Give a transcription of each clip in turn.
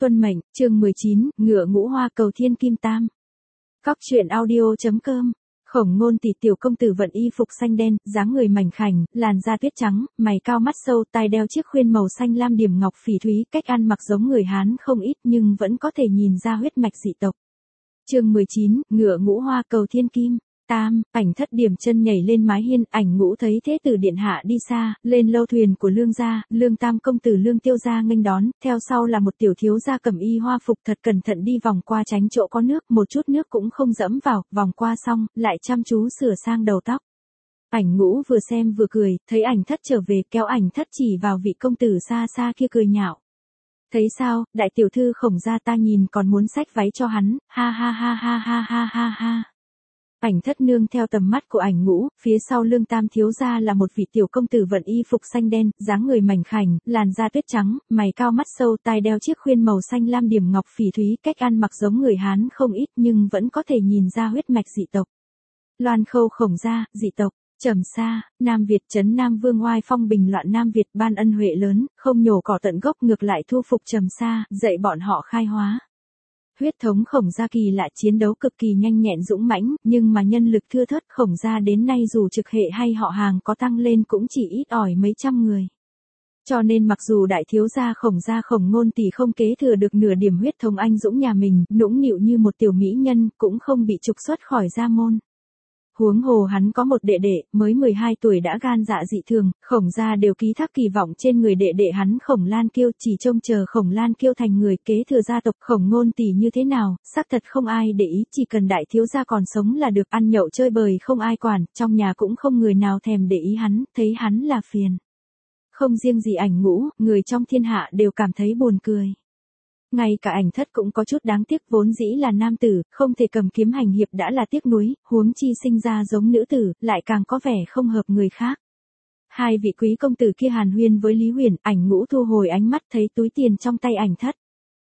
Tuân mệnh, chương 19, ngựa ngũ hoa cầu thiên kim tam. Cóc truyện audio.com. Khổng Ngôn tỷ tiểu công tử vận y phục xanh đen, dáng người mảnh khảnh, làn da tuyết trắng, mày cao mắt sâu, tai đeo chiếc khuyên màu xanh lam điểm ngọc phỉ thúy, cách ăn mặc giống người Hán không ít nhưng vẫn có thể nhìn ra huyết mạch dị tộc. Chương 19, ngựa ngũ hoa cầu thiên kim. Tam, Ảnh Thất điểm chân nhảy lên mái hiên, Ảnh Ngũ thấy thế tử điện hạ đi xa, lên lâu thuyền của Lương gia, Lương Tam công tử Lương Tiêu gia nghênh đón, theo sau là một tiểu thiếu gia cầm y hoa phục thật cẩn thận đi vòng qua tránh chỗ có nước, một chút nước cũng không dẫm vào, vòng qua xong, lại chăm chú sửa sang đầu tóc. Ảnh Ngũ vừa xem vừa cười, thấy Ảnh Thất trở về, kéo Ảnh Thất chỉ vào vị công tử xa xa kia cười nhạo. Thấy sao, đại tiểu thư Khổng gia ta nhìn còn muốn xách váy cho hắn, ha ha ha ha ha ha ha ha. Ảnh Thất nương theo tầm mắt của Ảnh Ngũ, phía sau Lương Tam thiếu gia là một vị tiểu công tử vận y phục xanh đen, dáng người mảnh khảnh, làn da tuyết trắng, mày cao mắt sâu, tai đeo chiếc khuyên màu xanh lam điểm ngọc phỉ thúy, cách ăn mặc giống người Hán không ít nhưng vẫn có thể nhìn ra huyết mạch dị tộc. Loan Khâu Khổng gia, dị tộc. Trầm Sa, Nam Việt trấn Nam Vương oai phong bình loạn Nam Việt ban ân huệ lớn, không nhổ cỏ tận gốc ngược lại thu phục Trầm Sa, dạy bọn họ khai hóa. Huyết thống Khổng gia kỳ lạ, chiến đấu cực kỳ nhanh nhẹn dũng mãnh, nhưng mà nhân lực thưa thớt, Khổng gia đến nay dù trực hệ hay họ hàng có tăng lên cũng chỉ ít ỏi mấy trăm người. Cho nên mặc dù đại thiếu gia Khổng Ngôn tỷ không kế thừa được nửa điểm huyết thống anh dũng nhà mình, nũng nịu như một tiểu mỹ nhân, cũng không bị trục xuất khỏi gia môn. Huống hồ hắn có một đệ đệ, mới 12 tuổi đã gan dạ dị thường, Khổng gia đều ký thác kỳ vọng trên người đệ đệ hắn Khổng Lan Kiêu, chỉ trông chờ Khổng Lan Kiêu thành người kế thừa gia tộc. Khổng Ngôn tỷ như thế nào, xác thật không ai để ý, chỉ cần đại thiếu gia còn sống là được, ăn nhậu chơi bời không ai quản, trong nhà cũng không người nào thèm để ý hắn, thấy hắn là phiền. Không riêng gì Ảnh Ngũ, người trong thiên hạ đều cảm thấy buồn cười. Ngay cả Ảnh Thất cũng có chút đáng tiếc, vốn dĩ là nam tử, không thể cầm kiếm hành hiệp đã là tiếc nuối, huống chi sinh ra giống nữ tử, lại càng có vẻ không hợp người khác. Hai vị quý công tử kia hàn huyên với Lý Huyền, Ảnh Ngũ thu hồi ánh mắt thấy túi tiền trong tay Ảnh Thất.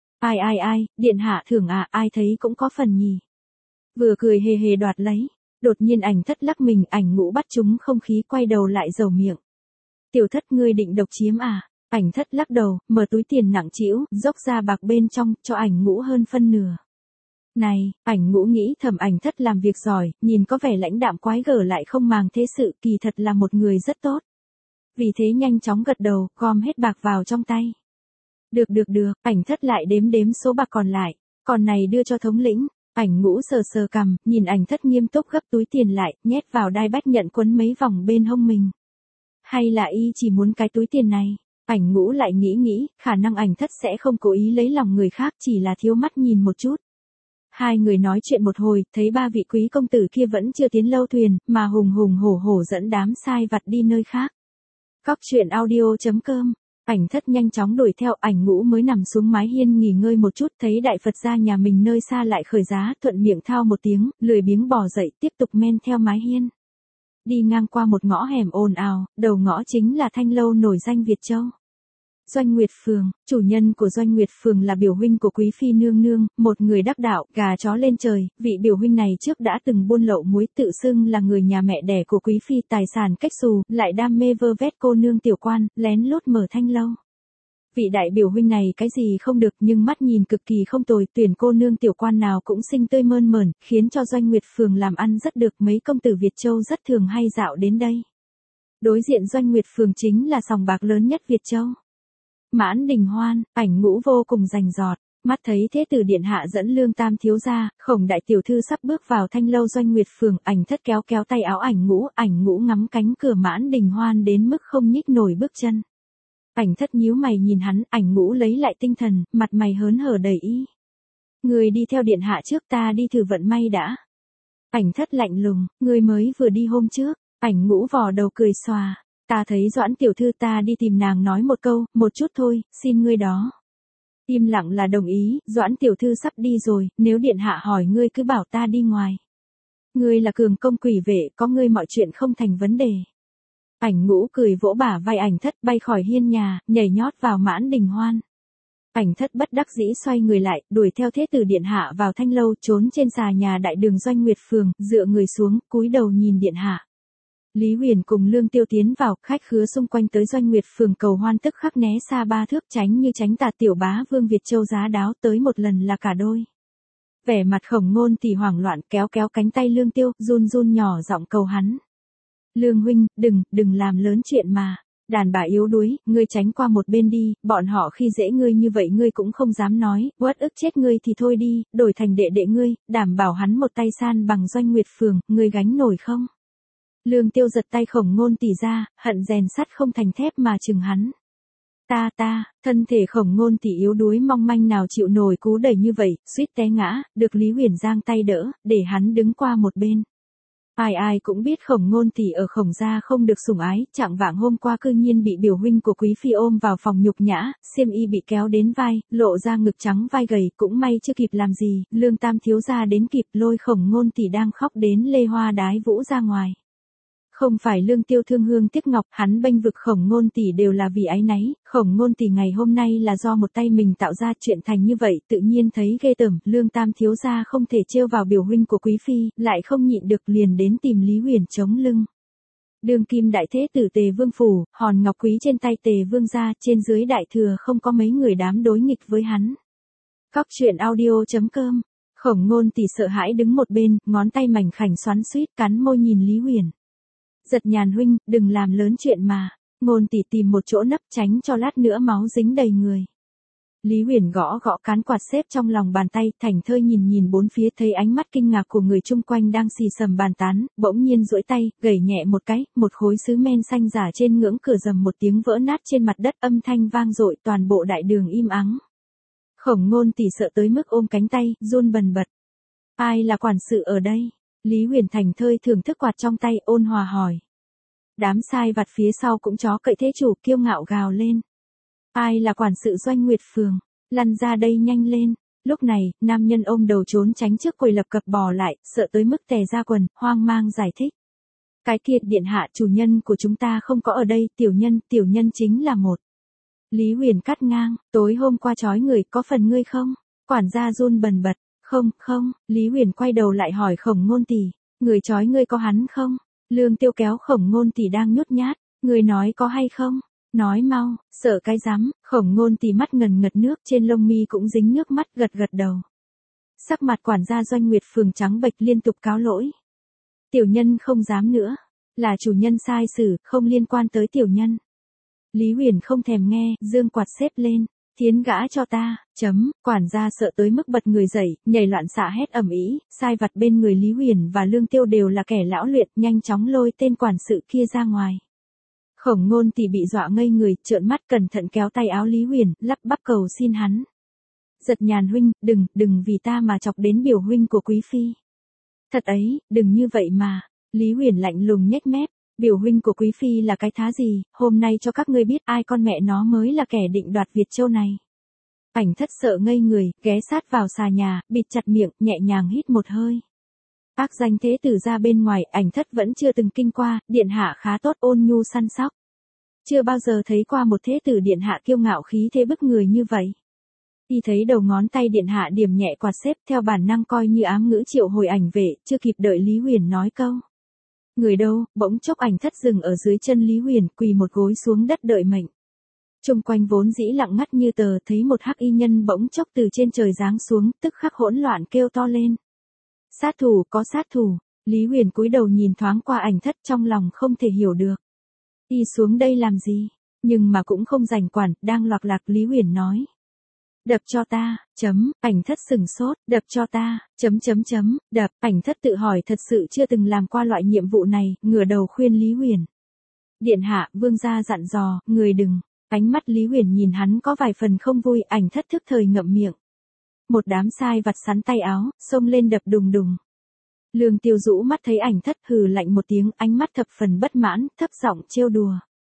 Ai, điện hạ thưởng à, ai thấy cũng có phần nhỉ. Vừa cười hề hề đoạt lấy, đột nhiên Ảnh Thất lắc mình, Ảnh Ngũ bắt trúng không khí quay đầu lại dầu miệng. Tiểu Thất ngươi định độc chiếm à? Ảnh Thất lắc đầu, mở túi tiền nặng trĩu, dốc ra bạc bên trong, cho Ảnh Ngũ hơn phân nửa. Này, Ảnh Ngũ nghĩ thầm Ảnh Thất làm việc giỏi, nhìn có vẻ lãnh đạm quái gở lại không màng thế sự, kỳ thật là một người rất tốt. Vì thế nhanh chóng gật đầu, gom hết bạc vào trong tay. Được, Ảnh Thất lại đếm số bạc còn lại, còn này đưa cho thống lĩnh. Ảnh Ngũ sờ cằm, nhìn Ảnh Thất nghiêm túc gấp túi tiền lại, nhét vào đai bách nhận quấn mấy vòng bên hông mình. Hay là y chỉ muốn cái túi tiền này? Ảnh Ngũ lại nghĩ, khả năng Ảnh Thất sẽ không cố ý lấy lòng người khác, chỉ là thiếu mắt nhìn một chút. Hai người nói chuyện một hồi, thấy ba vị quý công tử kia vẫn chưa tiến lâu thuyền, mà hùng hổ dẫn đám sai vặt đi nơi khác. Cóc truyện audio.com. Ảnh Thất nhanh chóng đuổi theo, Ảnh Ngũ mới nằm xuống mái hiên nghỉ ngơi một chút, thấy đại Phật gia nhà mình nơi xa lại khởi giá, thuận miệng thao một tiếng, lười biếng bò dậy, tiếp tục men theo mái hiên. Đi ngang qua một ngõ hẻm ồn ào, đầu ngõ chính là thanh lâu nổi danh Việt Châu. Doanh Nguyệt Phường, chủ nhân của Doanh Nguyệt Phường là biểu huynh của Quý Phi nương nương, một người đắc đạo, gà chó lên trời, vị biểu huynh này trước đã từng buôn lậu muối, tự xưng là người nhà mẹ đẻ của Quý Phi, tài sản cách xù, lại đam mê vơ vét cô nương tiểu quan, lén lút mở thanh lâu. Vị đại biểu huynh này cái gì không được nhưng mắt nhìn cực kỳ không tồi, tuyển cô nương tiểu quan nào cũng xinh tươi mơn mởn, khiến cho Doanh Nguyệt Phường làm ăn rất được, mấy công tử Việt Châu rất thường hay dạo đến đây. Đối diện Doanh Nguyệt Phường chính là sòng bạc lớn nhất Việt Châu. Mãn Đình Hoan, Ảnh Ngũ vô cùng rành rọt, mắt thấy thế tử điện hạ dẫn Lương Tam thiếu gia, Khổng đại tiểu thư sắp bước vào thanh lâu Doanh Nguyệt Phường, Ảnh Thất kéo tay áo Ảnh Ngũ ngắm cánh cửa Mãn Đình Hoan đến mức không nhích nổi bước chân. Ảnh Thất nhíu mày nhìn hắn, Ảnh Ngũ lấy lại tinh thần, mặt mày hớn hở đầy ý. Người đi theo điện hạ trước, ta đi thử vận may đã. Ảnh Thất lạnh lùng, người mới vừa đi hôm trước. Ảnh Ngũ vò đầu cười xòa. Ta thấy Doãn tiểu thư, ta đi tìm nàng nói một câu, một chút thôi, xin ngươi đó. Im lặng là đồng ý, Doãn tiểu thư sắp đi rồi, nếu điện hạ hỏi ngươi cứ bảo ta đi ngoài. Ngươi là cường công quỷ vệ, có ngươi mọi chuyện không thành vấn đề. Ảnh Ngũ cười vỗ bả vai Ảnh Thất, bay khỏi hiên nhà, nhảy nhót vào Mãn Đình Hoan. Ảnh Thất bất đắc dĩ xoay người lại, đuổi theo thế tử điện hạ vào thanh lâu, trốn trên xà nhà đại đường Doanh Nguyệt Phường, dựa người xuống, cúi đầu nhìn điện hạ. Lý Huyền cùng Lương Tiêu tiến vào, khách khứa xung quanh tới Doanh Nguyệt phường cầu hoan tức khắc né xa 3 thước tránh như tránh tà tiểu bá Vương Việt Châu giá đáo tới một lần là cả đôi. Vẻ mặt Khổng Ngôn thì hoảng loạn kéo kéo cánh tay Lương Tiêu, run run nhỏ giọng cầu hắn. Lương huynh, đừng làm lớn chuyện mà. Đàn bà yếu đuối, ngươi tránh qua một bên đi, bọn họ khi dễ ngươi như vậy ngươi cũng không dám nói, uất ức chết ngươi thì thôi đi, đổi thành đệ đệ ngươi, đảm bảo hắn một tay san bằng Doanh Nguyệt phường, ngươi gánh nổi không? Lương Tiêu giật tay Khổng Ngôn tỷ ra, hận rèn sắt không thành thép mà chừng hắn. Thân thể Khổng Ngôn tỷ yếu đuối mong manh nào chịu nổi cú đẩy như vậy, suýt té ngã, được Lý Huyền giang tay đỡ, để hắn đứng qua một bên. Ai cũng biết Khổng Ngôn tỷ ở Khổng gia không được sủng ái, trạng vạng hôm qua cư nhiên bị biểu huynh của quý phi ôm vào phòng nhục nhã, xiêm y bị kéo đến vai, lộ ra ngực trắng vai gầy, cũng may chưa kịp làm gì, Lương Tam thiếu gia đến kịp lôi Khổng Ngôn tỷ đang khóc đến lê hoa đái vũ ra ngoài. Không phải Lương Tiêu thương hương tiếc ngọc, hắn bênh vực Khổng Ngôn tỷ đều là vì áy náy, Khổng Ngôn tỷ ngày hôm nay là do một tay mình tạo ra chuyện thành như vậy, tự nhiên thấy ghê tởm, Lương Tam thiếu gia không thể trêu vào biểu huynh của quý phi, lại không nhịn được liền đến tìm Lý Huyền chống lưng. Đương kim đại thế tử Tề Vương phủ, hòn ngọc quý trên tay Tề Vương gia, trên dưới đại thừa không có mấy người dám đối nghịch với hắn. Cóc truyện audio.com. Khổng Ngôn tỷ sợ hãi đứng một bên, ngón tay mảnh khảnh xoắn xuýt cắn môi nhìn Lý Huyền. Giật Nhàn huynh, đừng làm lớn chuyện mà. Ngôn tỷ tìm một chỗ nấp tránh cho lát nữa máu dính đầy người. Lý Huyền gõ gõ cán quạt xếp trong lòng bàn tay, thảnh thơi nhìn bốn phía, thấy ánh mắt kinh ngạc của người chung quanh đang xì xầm bàn tán, bỗng nhiên duỗi tay, gẩy nhẹ một cái, một khối sứ men xanh giả trên ngưỡng cửa rầm một tiếng vỡ nát trên mặt đất, âm thanh vang dội, toàn bộ đại đường im ắng. Khổng Ngôn tỷ sợ tới mức ôm cánh tay, run bần bật. Ai là quản sự ở đây? Lý Huyền thành thơi thưởng thức quạt trong tay, ôn hòa hỏi. Đám sai vặt phía sau cũng chó cậy thế chủ, kiêu ngạo gào lên. Ai là quản sự Doanh Nguyệt phường? Lăn ra đây nhanh lên. Lúc này, nam nhân ôm đầu trốn tránh trước quầy lập cập bò lại, sợ tới mức tè ra quần, hoang mang giải thích. Cái kia, điện hạ, chủ nhân của chúng ta không có ở đây, tiểu nhân chính là một. Lý Huyền cắt ngang, tối hôm qua trói người, có phần ngươi không? Quản gia run bần bật. Không, Lý Huyền quay đầu lại hỏi Khổng Ngôn tỷ, người trói ngươi có hắn không? Lương Tiêu kéo Khổng Ngôn tỷ đang nhút nhát, người nói có hay không? Nói mau, sợ cái rắm, Khổng Ngôn tỷ mắt ngần ngật nước, trên lông mi cũng dính nước mắt, gật đầu. Sắc mặt quản gia Doanh Nguyệt phường trắng bệch liên tục cáo lỗi. Tiểu nhân không dám nữa, là chủ nhân sai xử, không liên quan tới tiểu nhân. Lý Huyền không thèm nghe, giương quạt xếp lên. Thiến gã cho ta, quản gia sợ tới mức bật người dậy, nhảy loạn xạ hét ầm ĩ, sai vặt bên người Lý Huyền và Lương Tiêu đều là kẻ lão luyện, nhanh chóng lôi tên quản sự kia ra ngoài. Khổng Ngôn tỷ bị dọa ngây người, trợn mắt cẩn thận kéo tay áo Lý Huyền, lắp bắp cầu xin hắn. Giật Nhàn huynh, đừng vì ta mà chọc đến biểu huynh của quý phi. Thật ấy, đừng như vậy mà. Lý Huyền lạnh lùng nhếch mép. Biểu huynh của quý phi là cái thá gì, hôm nay cho các ngươi biết ai con mẹ nó mới là kẻ định đoạt Việt Châu này. Ảnh Thất sợ ngây người, ghé sát vào xà nhà, bịt chặt miệng, nhẹ nhàng hít một hơi. Ác danh thế tử ra bên ngoài, Ảnh Thất vẫn chưa từng kinh qua, điện hạ khá tốt, ôn nhu săn sóc. Chưa bao giờ thấy qua một thế tử điện hạ kiêu ngạo khí thế bức người như vậy. Y thấy đầu ngón tay điện hạ điểm nhẹ quạt xếp, theo bản năng coi như ám ngữ triệu hồi ảnh vệ, chưa kịp đợi Lý Huyền nói câu. Người đâu, bỗng chốc Ảnh Thất dừng ở dưới chân Lý Huyền, quỳ một gối xuống đất đợi mệnh. Chung quanh vốn dĩ lặng ngắt như tờ, thấy một hắc y nhân bỗng chốc từ trên trời giáng xuống, tức khắc hỗn loạn kêu to lên. Sát thủ, có sát thủ. Lý Huyền cúi đầu nhìn thoáng qua Ảnh Thất, trong lòng không thể hiểu được. Y xuống đây làm gì? Nhưng mà cũng không rảnh quản, đang loạc lạc Lý Huyền nói. Đập cho ta, Ảnh Thất sừng sốt, đập cho ta, đập, Ảnh Thất tự hỏi thật sự chưa từng làm qua loại nhiệm vụ này, ngửa đầu khuyên Lý Huyền. Điện hạ, vương gia dặn dò, người đừng. Ánh mắt Lý Huyền nhìn hắn có vài phần không vui, Ảnh Thất thức thời ngậm miệng. Một đám sai vặt sắn tay áo, xông lên đập đùng đùng. Lương Tiêu rũ mắt thấy Ảnh Thất hừ lạnh một tiếng, ánh mắt thập phần bất mãn, thấp giọng trêu đùa.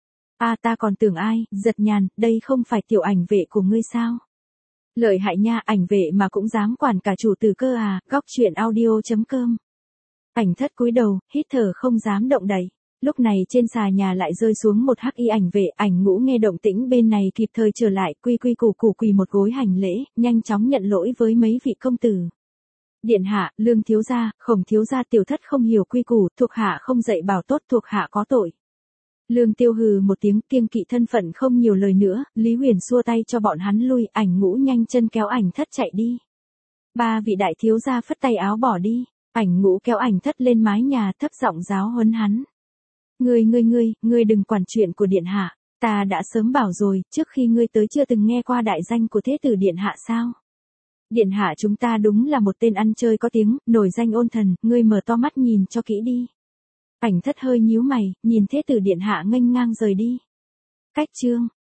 Ta còn tưởng ai, Giật Nhàn, đây không phải tiểu ảnh vệ của ngươi sao? Lợi hại nha, ảnh vệ mà cũng dám quản cả chủ tử cơ à, Cóc truyện audio.com. Ảnh Thất cúi đầu, hít thở không dám động đậy. Lúc này trên xà nhà lại rơi xuống một hắc y ảnh vệ, Ảnh Ngũ nghe động tĩnh bên này kịp thời trở lại, quy củ quỳ một gối hành lễ, nhanh chóng nhận lỗi với mấy vị công tử. Điện hạ, Lương thiếu gia, Khổng thiếu gia tiểu thất không hiểu quy củ, thuộc hạ không dạy bảo tốt, thuộc hạ có tội. Lương Tiêu hừ một tiếng, kiêng kỵ thân phận không nhiều lời nữa, Lý Huyền xua tay cho bọn hắn lui, Ảnh Ngũ nhanh chân kéo Ảnh Thất chạy đi. Ba vị đại thiếu gia phất tay áo bỏ đi, Ảnh Ngũ kéo Ảnh Thất lên mái nhà thấp giọng giáo huấn hắn. Ngươi đừng quản chuyện của điện hạ, ta đã sớm bảo rồi, trước khi ngươi tới chưa từng nghe qua đại danh của thế tử điện hạ sao? Điện hạ chúng ta đúng là một tên ăn chơi có tiếng, nổi danh ôn thần, ngươi mở to mắt nhìn cho kỹ đi. Ảnh Thất hơi nhíu mày, nhìn thế tử điện hạ nghênh ngang rời đi. Cách chương